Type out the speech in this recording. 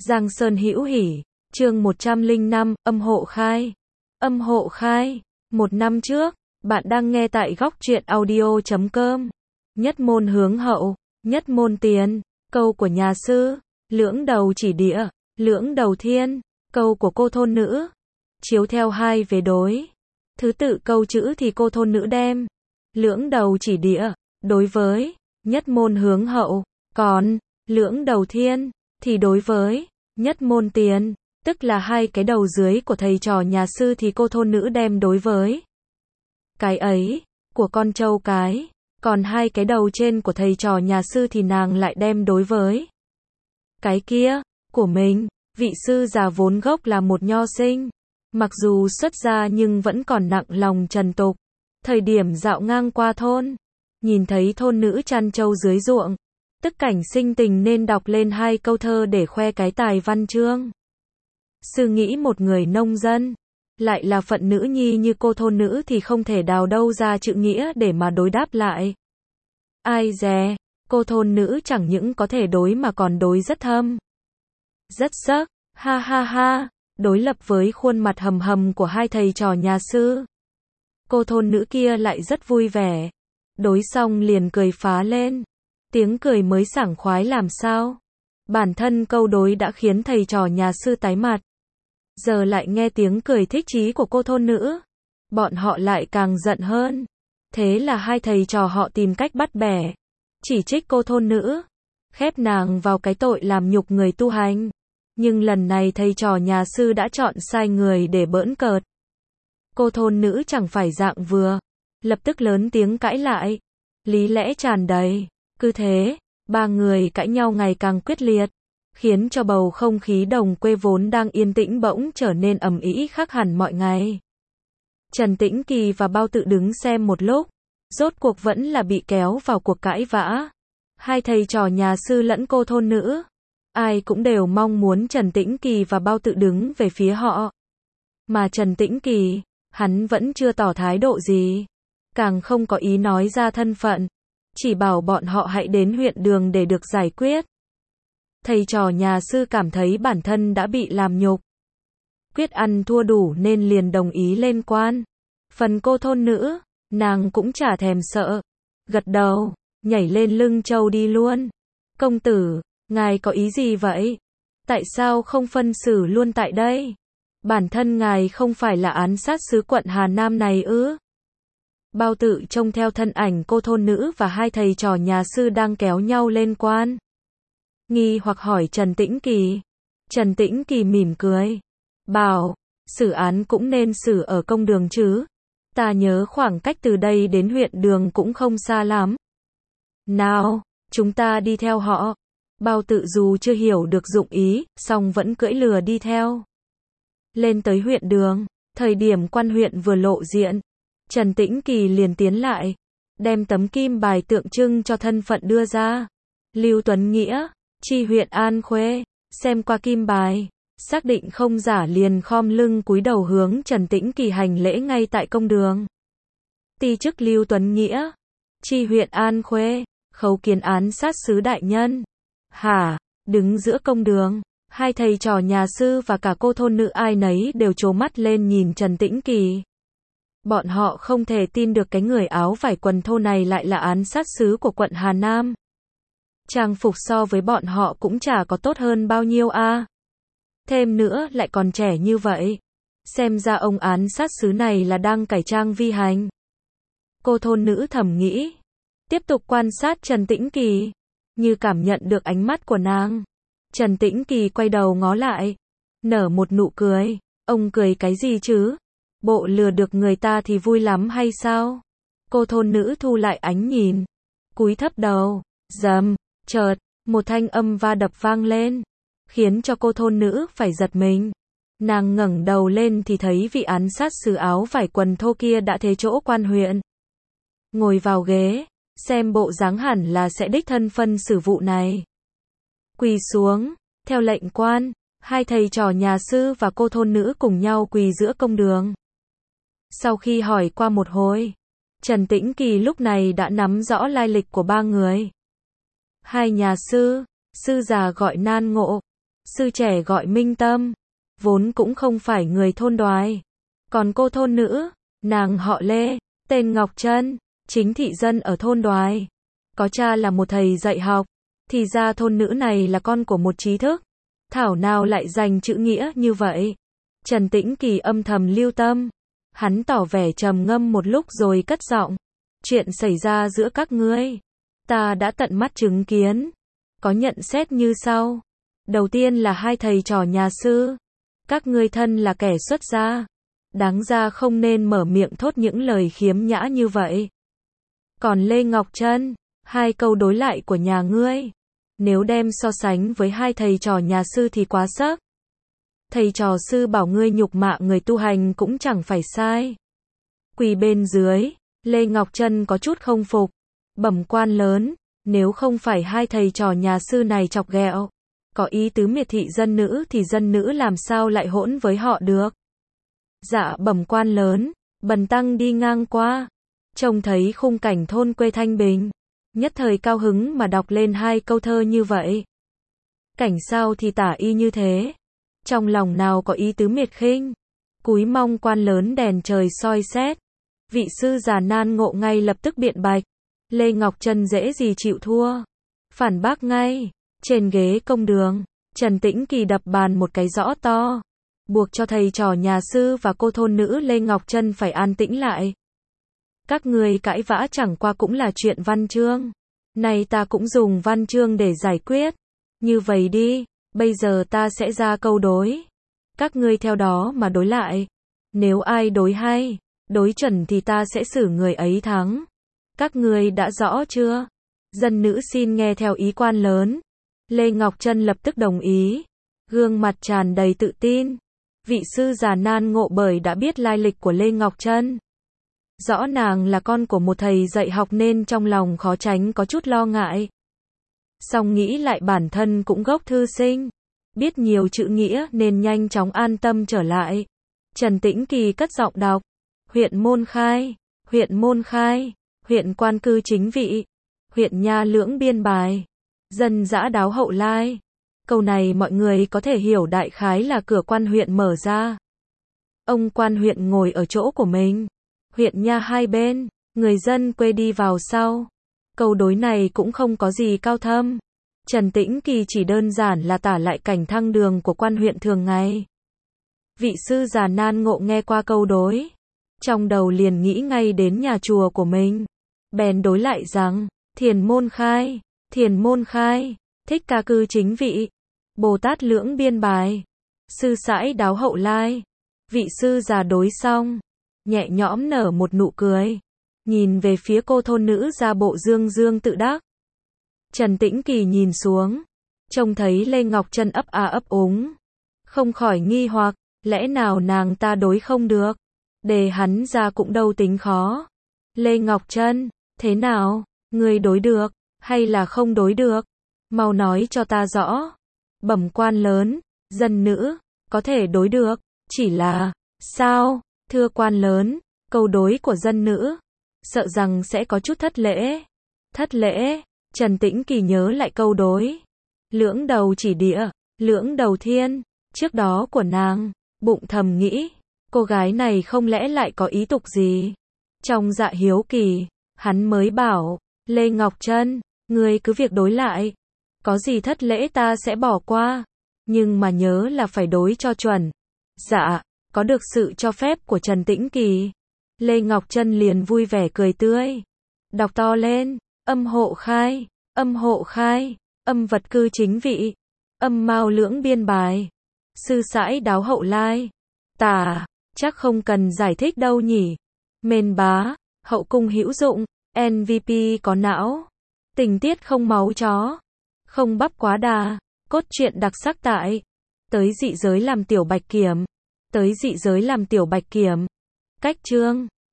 Giang Sơn Hữu Hỉ, chương 105, âm hộ khai. Âm hộ khai, 1 năm trước, bạn đang nghe tại góc truyện audio.com. Nhất môn hướng hậu, nhất môn tiền, câu của nhà sư, lưỡng đầu chỉ địa, lưỡng đầu thiên, câu của cô thôn nữ. Chiếu theo hai về đối. Thứ tự câu chữ thì cô thôn nữ đem. Lưỡng đầu chỉ địa, đối với, nhất môn hướng hậu, còn, lưỡng đầu thiên, thì đối với, nhất môn tiền, tức là hai cái đầu dưới của thầy trò nhà sư thì cô thôn nữ đem đối với. Cái ấy, của con trâu cái, còn hai cái đầu trên của thầy trò nhà sư thì nàng lại đem đối với. Cái kia, của mình, vị sư già vốn gốc là một nho sinh. Mặc dù xuất gia nhưng vẫn còn nặng lòng trần tục. Thời điểm dạo ngang qua thôn, nhìn thấy thôn nữ chăn trâu dưới ruộng, tức cảnh sinh tình nên đọc lên hai câu thơ để khoe cái tài văn chương. Sư nghĩ một người nông dân, lại là phận nữ nhi như cô thôn nữ thì không thể đào đâu ra chữ nghĩa để mà đối đáp lại. Ai dè, cô thôn nữ chẳng những có thể đối mà còn đối rất thâm. Rất sắc, ha ha ha, đối lập với khuôn mặt hầm hầm của hai thầy trò nhà sư. Cô thôn nữ kia lại rất vui vẻ. Đối xong liền cười phá lên. Tiếng cười mới sảng khoái làm sao. Bản thân câu đối đã khiến thầy trò nhà sư tái mặt. Giờ lại nghe tiếng cười thích chí của cô thôn nữ. Bọn họ lại càng giận hơn. Thế là hai thầy trò họ tìm cách bắt bẻ. Chỉ trích cô thôn nữ. Khép nàng vào cái tội làm nhục người tu hành. Nhưng lần này thầy trò nhà sư đã chọn sai người để bỡn cợt. Cô thôn nữ chẳng phải dạng vừa. Lập tức lớn tiếng cãi lại. Lý lẽ tràn đầy. Cứ thế, ba người cãi nhau ngày càng quyết liệt. Khiến cho bầu không khí đồng quê vốn đang yên tĩnh bỗng trở nên ầm ĩ khác hẳn mọi ngày. Trần Tĩnh Kỳ và Bao Tự đứng xem một lúc. Rốt cuộc vẫn là bị kéo vào cuộc cãi vã. Hai thầy trò nhà sư lẫn cô thôn nữ. Ai cũng đều mong muốn Trần Tĩnh Kỳ và Bao Tự đứng về phía họ. Mà Trần Tĩnh Kỳ, hắn vẫn chưa tỏ thái độ gì. Càng không có ý nói ra thân phận. Chỉ bảo bọn họ hãy đến huyện đường để được giải quyết. Thầy trò nhà sư cảm thấy bản thân đã bị làm nhục. Quyết ăn thua đủ nên liền đồng ý lên quan. Phần cô thôn nữ, nàng cũng chả thèm sợ. Gật đầu, nhảy lên lưng trâu đi luôn. Công tử, ngài có ý gì vậy? Tại sao không phân xử luôn tại đây? Bản thân ngài không phải là án sát sứ quận Hà Nam này ư? Bao Tự trông theo thân ảnh cô thôn nữ và hai thầy trò nhà sư đang kéo nhau lên quan. Nghi hoặc hỏi Trần Tĩnh Kỳ. Trần Tĩnh Kỳ mỉm cười. Bảo, xử án cũng nên xử ở công đường chứ. Ta nhớ khoảng cách từ đây đến huyện đường cũng không xa lắm. Nào, chúng ta đi theo họ. Bao Tự dù chưa hiểu được dụng ý, song vẫn cưỡi lừa đi theo. Lên tới huyện đường, thời điểm quan huyện vừa lộ diện. Trần Tĩnh Kỳ liền tiến lại, đem tấm kim bài tượng trưng cho thân phận đưa ra. Lưu Tuấn Nghĩa, tri huyện An Khuê, xem qua kim bài, xác định không giả liền khom lưng cúi đầu hướng Trần Tĩnh Kỳ hành lễ ngay tại công đường. Ti chức Lưu Tuấn Nghĩa, tri huyện An Khuê, khấu kiến án sát sứ đại nhân. Hả, đứng giữa công đường, hai thầy trò nhà sư và cả cô thôn nữ ai nấy đều trố mắt lên nhìn Trần Tĩnh Kỳ. Bọn họ không thể tin được cái người áo vải quần thô này lại là án sát sứ của quận Hà Nam. Trang phục so với bọn họ cũng chả có tốt hơn bao nhiêu a. Thêm nữa lại còn trẻ như vậy. Xem ra ông án sát sứ này là đang cải trang vi hành. Cô thôn nữ thầm nghĩ. Tiếp tục quan sát Trần Tĩnh Kỳ. Như cảm nhận được ánh mắt của nàng. Trần Tĩnh Kỳ quay đầu ngó lại. Nở một nụ cười. Ông cười cái gì chứ? Bộ lừa được người ta thì vui lắm hay sao? Cô thôn nữ thu lại ánh nhìn. Cúi thấp đầu. Rầm, chợt, một thanh âm va đập vang lên. Khiến cho cô thôn nữ phải giật mình. Nàng ngẩng đầu lên thì thấy vị án sát sứ áo vải quần thô kia đã thế chỗ quan huyện. Ngồi vào ghế, xem bộ dáng hẳn là sẽ đích thân phân xử vụ này. Quỳ xuống, theo lệnh quan, hai thầy trò nhà sư và cô thôn nữ cùng nhau quỳ giữa công đường. Sau khi hỏi qua một hồi, Trần Tĩnh Kỳ lúc này đã nắm rõ lai lịch của ba người. Hai nhà sư, sư già gọi Nan Ngộ, sư trẻ gọi Minh Tâm, vốn cũng không phải người thôn Đoài. Còn cô thôn nữ, nàng họ Lê, tên Ngọc Trân, chính thị dân ở thôn Đoài. Có cha là một thầy dạy học, thì ra thôn nữ này là con của một trí thức. Thảo nào lại dành chữ nghĩa như vậy. Trần Tĩnh Kỳ âm thầm lưu tâm. Hắn tỏ vẻ trầm ngâm một lúc rồi cất giọng. Chuyện xảy ra giữa các ngươi, ta đã tận mắt chứng kiến. Có nhận xét như sau. Đầu tiên là hai thầy trò nhà sư. Các ngươi thân là kẻ xuất gia. Đáng ra không nên mở miệng thốt những lời khiếm nhã như vậy. Còn Lê Ngọc Trân, hai câu đối lại của nhà ngươi, nếu đem so sánh với hai thầy trò nhà sư thì quá sức. Thầy trò sư bảo ngươi nhục mạ người tu hành cũng chẳng phải sai. Quỳ bên dưới, Lê Ngọc Trân có chút không phục. Bẩm quan lớn, nếu không phải hai thầy trò nhà sư này chọc ghẹo, có ý tứ miệt thị dân nữ thì dân nữ làm sao lại hỗn với họ được. Dạ bẩm quan lớn, bần tăng đi ngang qua, trông thấy khung cảnh thôn quê thanh bình, nhất thời cao hứng mà đọc lên hai câu thơ như vậy. Cảnh sao thì tả y như thế, trong lòng nào có ý tứ miệt khinh. Cúi mong quan lớn đèn trời soi xét. Vị sư già nan ngộ ngay lập tức biện bạch. Lê Ngọc Trân dễ gì chịu thua, phản bác ngay. Trên ghế công đường, Trần Tĩnh Kỳ đập bàn một cái rõ to, buộc cho thầy trò nhà sư và cô thôn nữ Lê Ngọc Trân phải an tĩnh lại. Các người cãi vã chẳng qua cũng là chuyện văn chương. Này ta cũng dùng văn chương để giải quyết. Như vậy đi, bây giờ ta sẽ ra câu đối. Các ngươi theo đó mà đối lại. Nếu ai đối hay, đối chuẩn thì ta sẽ xử người ấy thắng. Các ngươi đã rõ chưa? Dân nữ xin nghe theo ý quan lớn. Lê Ngọc Trân lập tức đồng ý. Gương mặt tràn đầy tự tin. Vị sư già nan ngộ bởi đã biết lai lịch của Lê Ngọc Trân. Rõ nàng là con của một thầy dạy học nên trong lòng khó tránh có chút lo ngại. Song nghĩ lại bản thân cũng gốc thư sinh, biết nhiều chữ nghĩa nên nhanh chóng an tâm trở lại. Trần Tĩnh Kỳ cất giọng đọc. Huyện Môn Khai, huyện Môn Khai, huyện Quan Cư Chính Vị, huyện Nha Lưỡng Biên Bài, dân dã Đáo Hậu Lai. Câu này mọi người có thể hiểu đại khái là cửa quan huyện mở ra. Ông quan huyện ngồi ở chỗ của mình. Huyện nha hai bên, người dân quê đi vào sau. Câu đối này cũng không có gì cao thâm. Trần Tĩnh Kỳ chỉ đơn giản là tả lại cảnh thăng đường của quan huyện thường ngày. Vị sư già nan ngộ nghe qua câu đối, trong đầu liền nghĩ ngay đến nhà chùa của mình. Bèn đối lại rằng, Thiền Môn Khai, Thiền Môn Khai, Thích Ca Cư Chính Vị, Bồ Tát Lưỡng Biên Bài, Sư Sãi Đáo Hậu Lai. Vị sư già đối xong, nhẹ nhõm nở một nụ cười, nhìn về phía cô thôn nữ ra bộ dương dương tự đắc. Trần Tĩnh Kỳ nhìn xuống, trông thấy Lê Ngọc Trân ấp a ấp úng, không khỏi nghi hoặc, lẽ nào nàng ta đối không được? Đề hắn ra cũng đâu tính khó. Lê Ngọc Trân, thế nào, người đối được, hay là không đối được? Mau nói cho ta rõ. Bẩm quan lớn, dân nữ, có thể đối được, chỉ là, sao, thưa quan lớn, câu đối của dân nữ, sợ rằng sẽ có chút thất lễ. Thất lễ, Trần Tĩnh Kỳ nhớ lại câu đối. Lưỡng đầu chỉ địa, lưỡng đầu thiên, trước đó của nàng, bụng thầm nghĩ, cô gái này không lẽ lại có ý tục gì? Trong dạ hiếu kỳ, hắn mới bảo, Lê Ngọc Trân, ngươi cứ việc đối lại. Có gì thất lễ ta sẽ bỏ qua, nhưng mà nhớ là phải đối cho chuẩn. Dạ, có được sự cho phép của Trần Tĩnh Kỳ. Lê Ngọc Trân liền vui vẻ cười tươi. Đọc to lên, âm hộ khai, âm hộ khai, âm vật cư chính vị, âm mao lưỡng biên bài, sư sãi đáo hậu lai. Tả, chắc không cần giải thích đâu nhỉ. Mên bá, hậu cung hữu dụng, MVP có não, tình tiết không máu chó, không bắp quá đà, cốt truyện đặc sắc tại. Tới dị giới làm tiểu bạch kiểm. Tới dị giới làm tiểu bạch kiểm. Cách chương